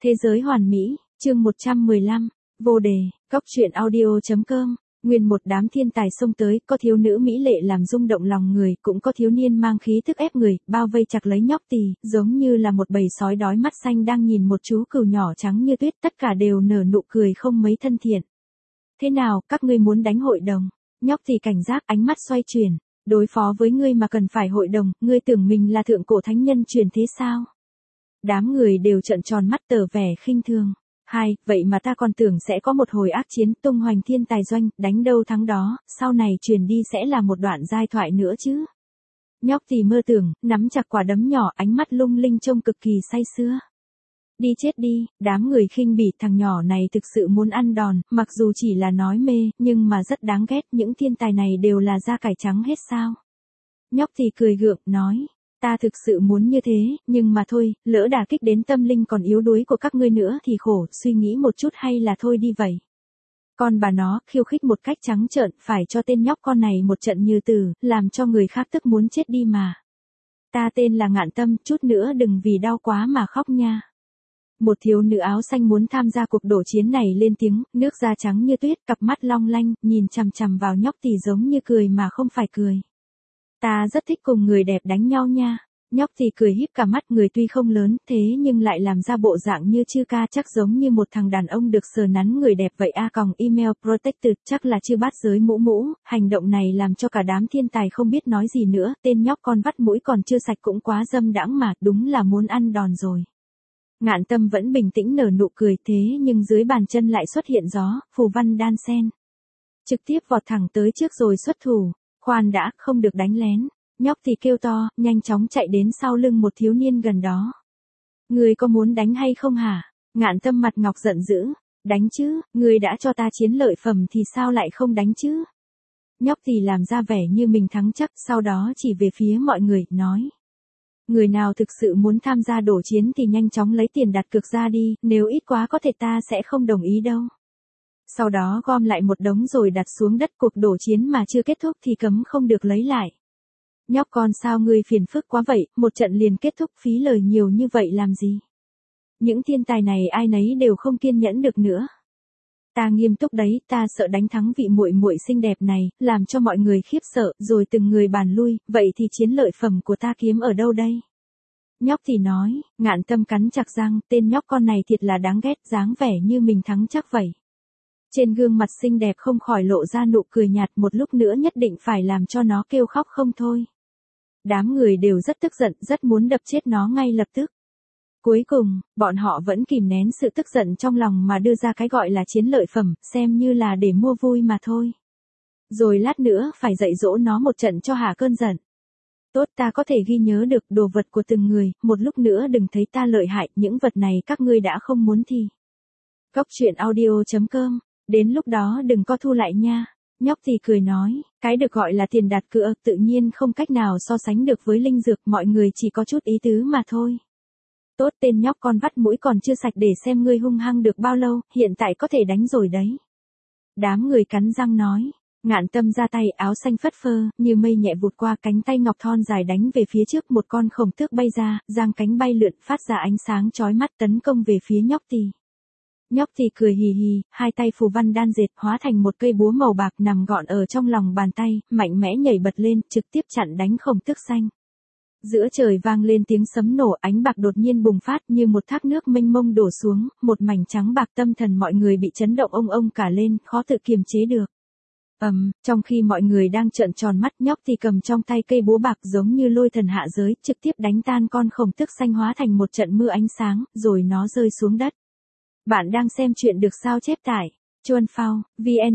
Thế giới hoàn mỹ, chương 115, vô đề, góc truyện audio.com. Nguyên một đám thiên tài xông tới, có thiếu nữ mỹ lệ làm rung động lòng người, cũng có thiếu niên mang khí thức ép người, bao vây chặt lấy nhóc tỳ, giống như là một bầy sói đói mắt xanh đang nhìn một chú cừu nhỏ trắng như tuyết, tất cả đều nở nụ cười không mấy thân thiện. Thế nào, các ngươi muốn đánh hội đồng? Nhóc tỳ cảnh giác, ánh mắt xoay chuyển. Đối phó với ngươi mà cần phải hội đồng, ngươi tưởng mình là thượng cổ thánh nhân truyền thế sao? Đám người đều trợn tròn mắt tỏ vẻ khinh thường. Vậy mà ta còn tưởng sẽ có một hồi ác chiến tung hoành thiên tài doanh, đánh đâu thắng đó, sau này truyền đi sẽ là một đoạn giai thoại nữa chứ. Nhóc tỳ mơ tưởng, nắm chặt quả đấm nhỏ, ánh mắt lung linh trông cực kỳ say sưa. Đi chết đi, đám người khinh bỉ, thằng nhỏ này thực sự muốn ăn đòn, mặc dù chỉ là nói mê, nhưng mà rất đáng ghét, những thiên tài này đều là da cải trắng hết sao. Nhóc tỳ cười gượng, nói. Ta thực sự muốn như thế, nhưng mà thôi, lỡ đả kích đến tâm linh còn yếu đuối của các ngươi nữa thì khổ, suy nghĩ một chút hay là thôi đi vậy. Con bà nó, khiêu khích một cách trắng trợn, phải cho tên nhóc con này một trận như tử, làm cho người khác tức muốn chết đi mà. Ta tên là Ngạn Tâm, chút nữa đừng vì đau quá mà khóc nha. Một thiếu nữ áo xanh muốn tham gia cuộc đổ chiến này lên tiếng, nước da trắng như tuyết, cặp mắt long lanh, nhìn chằm chằm vào nhóc tỳ giống như cười mà không phải cười. Ta rất thích cùng người đẹp đánh nhau nha. Nhóc thì cười híp cả mắt, người tuy không lớn, thế nhưng lại làm ra bộ dạng như chư ca, chắc giống như một thằng đàn ông được sờ nắn người đẹp vậy a. Email protected, chắc là chư bát giới mũ mũ. Hành động này làm cho cả đám thiên tài không biết nói gì nữa, tên nhóc con vắt mũi còn chưa sạch cũng quá dâm đãng mà, đúng là muốn ăn đòn rồi. Ngạn Tâm vẫn bình tĩnh nở nụ cười, thế nhưng dưới bàn chân lại xuất hiện gió, phù văn đan sen. Trực tiếp vọt thẳng tới trước rồi xuất thủ. Khoan đã, không được đánh lén. Nhóc thì kêu to, nhanh chóng chạy đến sau lưng một thiếu niên gần đó. Ngươi có muốn đánh hay không hả? Ngạn Tâm mặt ngọc giận dữ. Đánh chứ, ngươi đã cho ta chiến lợi phẩm thì sao lại không đánh chứ? Nhóc thì làm ra vẻ như mình thắng chắc, sau đó chỉ về phía mọi người, nói. Người nào thực sự muốn tham gia đổ chiến thì nhanh chóng lấy tiền đặt cược ra đi, nếu ít quá có thể ta sẽ không đồng ý đâu. Sau đó gom lại một đống rồi đặt xuống đất, cuộc đổ chiến mà chưa kết thúc thì cấm không được lấy lại. Nhóc con sao ngươi phiền phức quá vậy, một trận liền kết thúc, phí lời nhiều như vậy làm gì? Những thiên tài này ai nấy đều không kiên nhẫn được nữa. Ta nghiêm túc đấy, ta sợ đánh thắng vị muội muội xinh đẹp này, làm cho mọi người khiếp sợ, rồi từng người bàn lui, vậy thì chiến lợi phẩm của ta kiếm ở đâu đây? Nhóc thì nói. Ngạn Tâm cắn chặt răng, tên nhóc con này thiệt là đáng ghét, dáng vẻ như mình thắng chắc vậy. Trên gương mặt xinh đẹp không khỏi lộ ra nụ cười nhạt, một lúc nữa nhất định phải làm cho nó kêu khóc không thôi. Đám người đều rất tức giận, rất muốn đập chết nó ngay lập tức. Cuối cùng, bọn họ vẫn kìm nén sự tức giận trong lòng mà đưa ra cái gọi là chiến lợi phẩm, xem như là để mua vui mà thôi. Rồi lát nữa phải dạy dỗ nó một trận cho hả cơn giận. Tốt, ta có thể ghi nhớ được đồ vật của từng người, một lúc nữa đừng thấy ta lợi hại, những vật này các ngươi đã không muốn thì. Góc truyện audio.com. Đến lúc đó đừng có thu lại nha. Nhóc thì cười nói, cái được gọi là tiền đặt cược tự nhiên không cách nào so sánh được với linh dược, mọi người chỉ có chút ý tứ mà thôi. Tốt, tên nhóc con vắt mũi còn chưa sạch, để xem ngươi hung hăng được bao lâu, hiện tại có thể đánh rồi đấy. Đám người cắn răng nói. Ngạn Tâm ra tay, áo xanh phất phơ, như mây nhẹ vụt qua, cánh tay ngọc thon dài đánh về phía trước, một con khổng tước bay ra, giang cánh bay lượn, phát ra ánh sáng chói mắt tấn công về phía nhóc tỳ. Nhóc thì cười hì hì, hai tay phù văn đan dệt hóa thành một cây búa màu bạc nằm gọn ở trong lòng bàn tay, mạnh mẽ nhảy bật lên, trực tiếp chặn đánh khổng tước xanh. Giữa trời vang lên tiếng sấm nổ, ánh bạc đột nhiên bùng phát như một thác nước mênh mông đổ xuống, một mảnh trắng bạc, tâm thần mọi người bị chấn động ông cả lên, khó tự kiềm chế được. Trong khi mọi người đang trợn tròn mắt, nhóc thì cầm trong tay cây búa bạc giống như lôi thần hạ giới, trực tiếp đánh tan con khổng tước xanh hóa thành một trận mưa ánh sáng, rồi nó rơi xuống đất. Bạn đang xem chuyện được sao chép tải. Chuan Phao,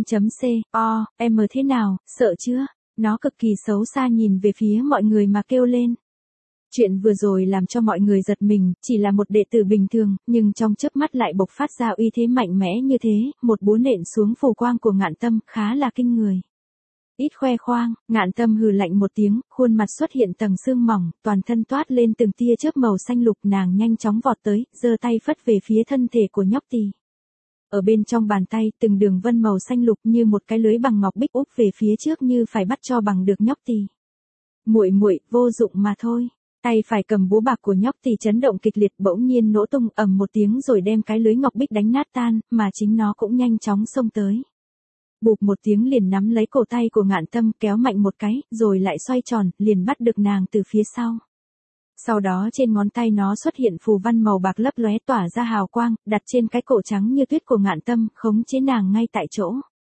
vn.co.m thế nào, sợ chưa? Nó cực kỳ xấu xa nhìn về phía mọi người mà kêu lên. Chuyện vừa rồi làm cho mọi người giật mình, chỉ là một đệ tử bình thường, nhưng trong chớp mắt lại bộc phát ra uy thế mạnh mẽ như thế, một búa nện xuống phù quang của Ngạn Tâm, khá là kinh người. Ít khoe khoang, Ngạn Tâm hừ lạnh một tiếng, khuôn mặt xuất hiện tầng sương mỏng, toàn thân toát lên từng tia chớp màu xanh lục, nàng nhanh chóng vọt tới, giơ tay phất về phía thân thể của nhóc tỳ. Ở bên trong bàn tay, từng đường vân màu xanh lục như một cái lưới bằng ngọc bích úp về phía trước như phải bắt cho bằng được nhóc tỳ. Muội muội, vô dụng mà thôi. Tay phải cầm búa bạc của nhóc thì chấn động kịch liệt, bỗng nhiên nổ tung ầm một tiếng rồi đem cái lưới ngọc bích đánh nát tan, mà chính nó cũng nhanh chóng xông tới. Bụp một tiếng liền nắm lấy cổ tay của Ngạn Tâm kéo mạnh một cái, rồi lại xoay tròn, liền bắt được nàng từ phía sau. Sau đó trên ngón tay nó xuất hiện phù văn màu bạc lấp lóe tỏa ra hào quang, đặt trên cái cổ trắng như tuyết của Ngạn Tâm, khống chế nàng ngay tại chỗ.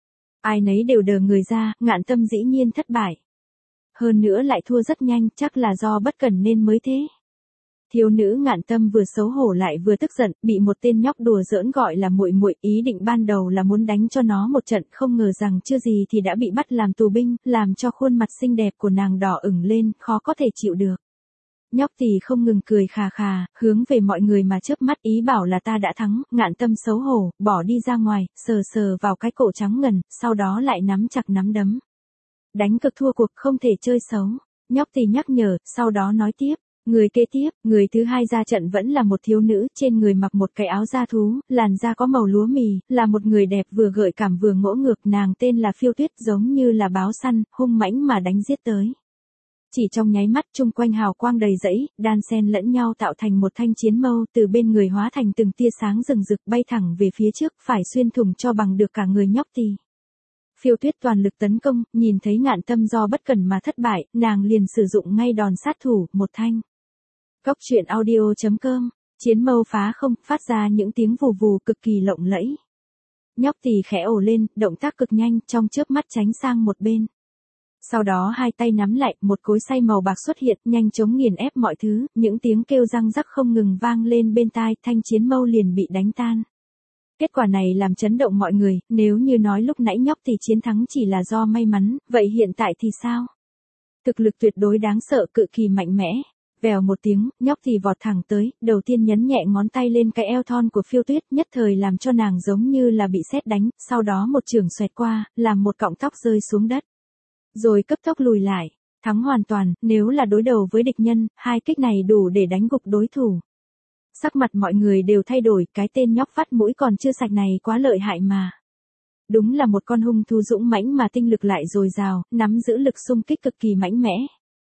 Ai nấy đều đờ người ra, Ngạn Tâm dĩ nhiên thất bại. Hơn nữa lại thua rất nhanh, chắc là do bất cẩn nên mới thế. Thiếu nữ Ngạn Tâm vừa xấu hổ lại vừa tức giận, bị một tên nhóc đùa giỡn gọi là muội muội, ý định ban đầu là muốn đánh cho nó một trận, không ngờ rằng chưa gì thì đã bị bắt làm tù binh, làm cho khuôn mặt xinh đẹp của nàng đỏ ửng lên, khó có thể chịu được. Nhóc thì không ngừng cười khà khà, hướng về mọi người mà chớp mắt ý bảo là ta đã thắng. Ngạn Tâm xấu hổ, bỏ đi ra ngoài, sờ sờ vào cái cổ trắng ngần, sau đó lại nắm chặt nắm đấm. Đánh cực thua cuộc không thể chơi xấu. Nhóc thì nhắc nhở, sau đó nói tiếp. Người kế tiếp, người thứ hai ra trận vẫn là một thiếu nữ, trên người mặc một cái áo da thú, làn da có màu lúa mì, là một người đẹp vừa gợi cảm vừa ngỗ ngược, nàng tên là Phiêu Tuyết, giống như là báo săn, hung mãnh mà đánh giết tới. Chỉ trong nháy mắt chung quanh hào quang đầy rẫy, đan xen lẫn nhau tạo thành một thanh chiến mâu, từ bên người hóa thành từng tia sáng rừng rực bay thẳng về phía trước, phải xuyên thủng cho bằng được cả người nhóc tì. Phiêu Tuyết toàn lực tấn công, nhìn thấy Ngạn Tâm do bất cẩn mà thất bại, nàng liền sử dụng ngay đòn sát thủ, một thanh. Góc truyện audio.com, chiến mâu phá không, phát ra những tiếng vù vù cực kỳ lộng lẫy. Nhóc tì khẽ ồ lên, động tác cực nhanh, trong chớp mắt tránh sang một bên. Sau đó hai tay nắm lại, một cối xay màu bạc xuất hiện, nhanh chóng nghiền ép mọi thứ, những tiếng kêu răng rắc không ngừng vang lên bên tai, thanh chiến mâu liền bị đánh tan. Kết quả này làm chấn động mọi người, nếu như nói lúc nãy nhóc thì chiến thắng chỉ là do may mắn, vậy hiện tại thì sao? Thực lực tuyệt đối đáng sợ, cực kỳ mạnh mẽ. Vèo một tiếng, nhóc thì vọt thẳng tới, đầu tiên nhấn nhẹ ngón tay lên cái eo thon của Phiêu Tuyết, nhất thời làm cho nàng giống như là bị sét đánh, sau đó một chưởng xoẹt qua, làm một cọng tóc rơi xuống đất. Rồi cấp tốc lùi lại, thắng hoàn toàn, nếu là đối đầu với địch nhân, hai kích này đủ để đánh gục đối thủ. Sắc mặt mọi người đều thay đổi, cái tên nhóc vắt mũi còn chưa sạch này quá lợi hại mà. Đúng là một con hung thú dũng mãnh mà tinh lực lại dồi dào, nắm giữ lực xung kích cực kỳ mãnh mẽ.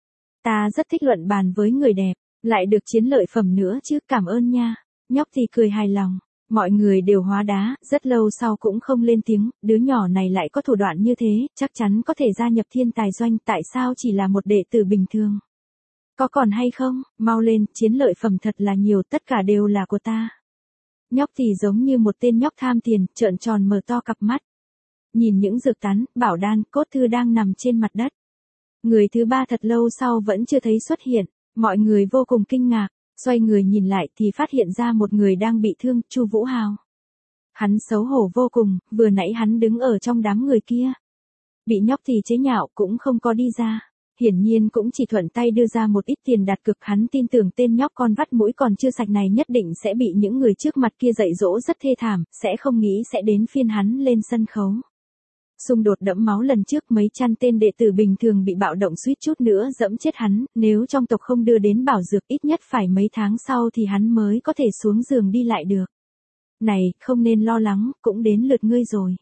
Ta rất thích luận bàn với người đẹp, lại được chiến lợi phẩm nữa chứ, cảm ơn nha. Nhóc thì cười hài lòng, mọi người đều hóa đá, rất lâu sau cũng không lên tiếng, đứa nhỏ này lại có thủ đoạn như thế, chắc chắn có thể gia nhập thiên tài doanh, tại sao chỉ là một đệ tử bình thường. Có còn hay không, mau lên, chiến lợi phẩm thật là nhiều, tất cả đều là của ta. Nhóc thì giống như một tên nhóc tham tiền, trợn tròn mở to cặp mắt. Nhìn những dược tán, bảo đan, cốt thư đang nằm trên mặt đất. Người thứ ba thật lâu sau vẫn chưa thấy xuất hiện, mọi người vô cùng kinh ngạc, xoay người nhìn lại thì phát hiện ra một người đang bị thương, Chu Vũ Hào. Hắn xấu hổ vô cùng, vừa nãy hắn đứng ở trong đám người kia. Bị nhóc thì chế nhạo cũng không có đi ra. Hiển nhiên cũng chỉ thuận tay đưa ra một ít tiền đặt cược, hắn tin tưởng tên nhóc con vắt mũi còn chưa sạch này nhất định sẽ bị những người trước mặt kia dạy dỗ rất thê thảm, sẽ không nghĩ sẽ đến phiên hắn lên sân khấu. Xung đột đẫm máu lần trước mấy trăm tên đệ tử bình thường bị bạo động suýt chút nữa dẫm chết hắn, nếu trong tộc không đưa đến bảo dược ít nhất phải mấy tháng sau thì hắn mới có thể xuống giường đi lại được. Này, không nên lo lắng, cũng đến lượt ngươi rồi.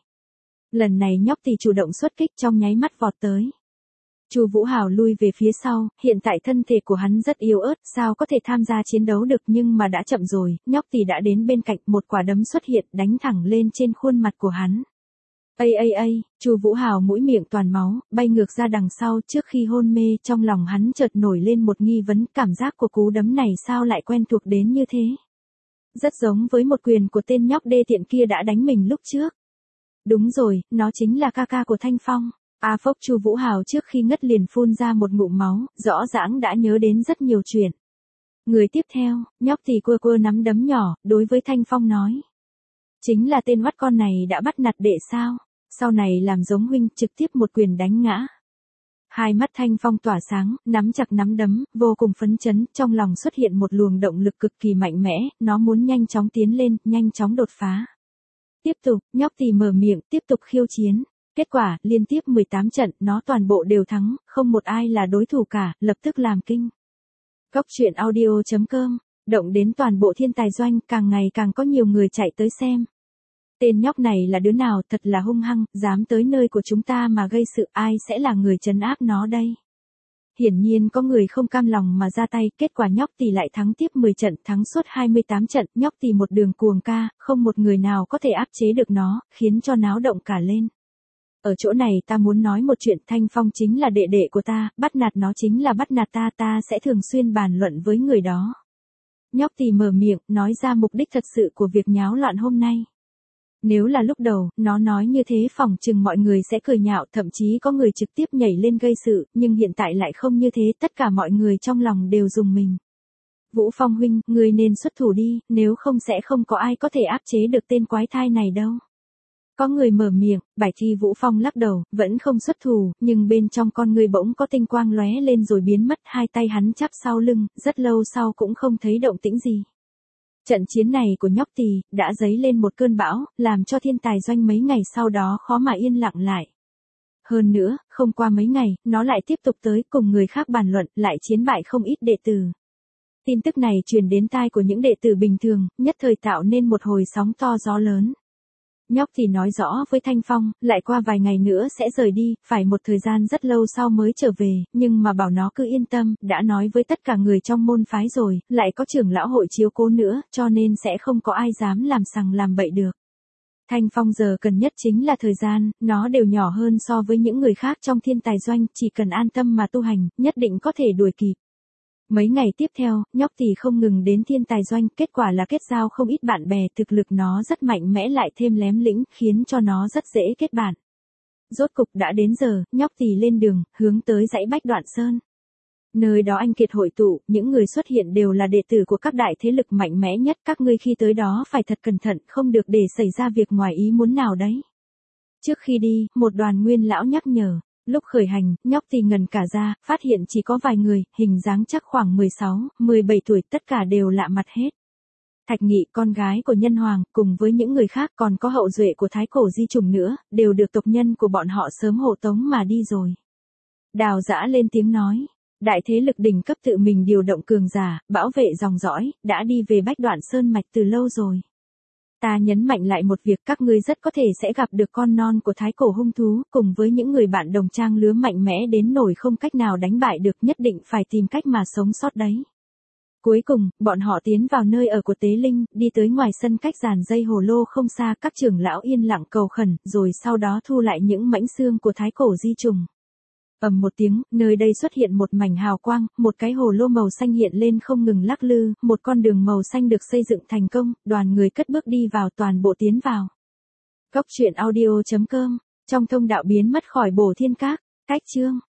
Lần này nhóc thì chủ động xuất kích, trong nháy mắt vọt tới. Chu Vũ Hào lui về phía sau, hiện tại thân thể của hắn rất yếu ớt, sao có thể tham gia chiến đấu được, nhưng mà đã chậm rồi, nhóc thì đã đến bên cạnh, một quả đấm xuất hiện, đánh thẳng lên trên khuôn mặt của hắn. Chu Vũ Hào mũi miệng toàn máu, bay ngược ra đằng sau, trước khi hôn mê, trong lòng hắn chợt nổi lên một nghi vấn, cảm giác của cú đấm này sao lại quen thuộc đến như thế. Rất giống với một quyền của tên nhóc đê tiện kia đã đánh mình lúc trước. Đúng rồi, nó chính là ca ca của Thanh Phong. A phốc, Chu Vũ Hào trước khi ngất liền phun ra một ngụm máu, rõ ràng đã nhớ đến rất nhiều chuyện. Người tiếp theo, nhóc thì quơ quơ nắm đấm nhỏ, đối với Thanh Phong nói. Chính là tên oắt con này đã bắt nạt đệ sao, sau này làm giống huynh, trực tiếp một quyền đánh ngã. Hai mắt Thanh Phong tỏa sáng, nắm chặt nắm đấm, vô cùng phấn chấn, trong lòng xuất hiện một luồng động lực cực kỳ mạnh mẽ, nó muốn nhanh chóng tiến lên, nhanh chóng đột phá. Tiếp tục, nhóc thì mở miệng, tiếp tục khiêu chiến. Kết quả, liên tiếp 18 trận, nó toàn bộ đều thắng, không một ai là đối thủ cả, lập tức làm kinh. Góc truyện audio.com, động đến toàn bộ thiên tài doanh, càng ngày càng có nhiều người chạy tới xem. Tên nhóc này là đứa nào, thật là hung hăng, dám tới nơi của chúng ta mà gây sự, ai sẽ là người trấn áp nó đây? Hiển nhiên có người không cam lòng mà ra tay, kết quả nhóc tỳ lại thắng tiếp 10 trận, thắng suốt 28 trận, nhóc tỳ một đường cuồng ca, không một người nào có thể áp chế được nó, khiến cho náo động cả lên. Ở chỗ này ta muốn nói một chuyện, Thanh Phong chính là đệ đệ của ta, bắt nạt nó chính là bắt nạt ta, ta sẽ thường xuyên bàn luận với người đó. Nhóc tỳ mở miệng, nói ra mục đích thật sự của việc nháo loạn hôm nay. Nếu là lúc đầu, nó nói như thế phỏng chừng mọi người sẽ cười nhạo, thậm chí có người trực tiếp nhảy lên gây sự, nhưng hiện tại lại không như thế, tất cả mọi người trong lòng đều rùng mình. Vũ Phong huynh, người nên xuất thủ đi, nếu không sẽ không có ai có thể áp chế được tên quái thai này đâu. Có người mở miệng, Bạch Thi Vũ Phong lắc đầu, vẫn không xuất thủ, nhưng bên trong con người bỗng có tinh quang lóe lên rồi biến mất, hai tay hắn chắp sau lưng, rất lâu sau cũng không thấy động tĩnh gì. Trận chiến này của nhóc tỳ đã dấy lên một cơn bão, làm cho thiên tài doanh mấy ngày sau đó khó mà yên lặng lại. Hơn nữa, không qua mấy ngày, nó lại tiếp tục tới cùng người khác bàn luận, lại chiến bại không ít đệ tử. Tin tức này truyền đến tai của những đệ tử bình thường, nhất thời tạo nên một hồi sóng to gió lớn. Nhóc thì nói rõ với Thanh Phong, lại qua vài ngày nữa sẽ rời đi, phải một thời gian rất lâu sau mới trở về, nhưng mà bảo nó cứ yên tâm, đã nói với tất cả người trong môn phái rồi, lại có trưởng lão hội chiếu cố nữa, cho nên sẽ không có ai dám làm sằng làm bậy được. Thanh Phong giờ cần nhất chính là thời gian, nó đều nhỏ hơn so với những người khác trong thiên tài doanh, chỉ cần an tâm mà tu hành, nhất định có thể đuổi kịp. Mấy ngày tiếp theo, nhóc thì không ngừng đến thiên tài doanh, kết quả là kết giao không ít bạn bè, thực lực nó rất mạnh mẽ lại thêm lém lĩnh, khiến cho nó rất dễ kết bạn. Rốt cục đã đến giờ, nhóc thì lên đường, hướng tới dãy Bách Đoạn Sơn. Nơi đó anh kiệt hội tụ, những người xuất hiện đều là đệ tử của các đại thế lực mạnh mẽ nhất, các ngươi khi tới đó phải thật cẩn thận, không được để xảy ra việc ngoài ý muốn nào đấy. Trước khi đi, một đoàn nguyên lão nhắc nhở. Lúc khởi hành, nhóc thì ngần cả ra, phát hiện chỉ có vài người, hình dáng chắc khoảng 16, 17 tuổi, tất cả đều lạ mặt hết. Thạch Nghị, con gái của Nhân Hoàng, cùng với những người khác còn có hậu duệ của Thái Cổ Di Trùng nữa, đều được tộc nhân của bọn họ sớm hộ tống mà đi rồi. Đào Dã lên tiếng nói, đại thế lực đỉnh cấp tự mình điều động cường giả, bảo vệ dòng dõi, đã đi về Bách Đoạn Sơn mạch từ lâu rồi. Ta nhấn mạnh lại một việc, các ngươi rất có thể sẽ gặp được con non của thái cổ hung thú, cùng với những người bạn đồng trang lứa mạnh mẽ đến nổi không cách nào đánh bại được, nhất định phải tìm cách mà sống sót đấy. Cuối cùng, bọn họ tiến vào nơi ở của Tế Linh, đi tới ngoài sân cách giàn dây hồ lô không xa, các trưởng lão yên lặng cầu khẩn, rồi sau đó thu lại những mảnh xương của thái cổ di trùng. Ầm một tiếng, nơi đây xuất hiện một mảnh hào quang, một cái hồ lô màu xanh hiện lên không ngừng lắc lư, một con đường màu xanh được xây dựng thành công, đoàn người cất bước đi vào, toàn bộ tiến vào. Góc truyện audio.com, trong thông đạo biến mất khỏi Bổ Thiên Các, cách chương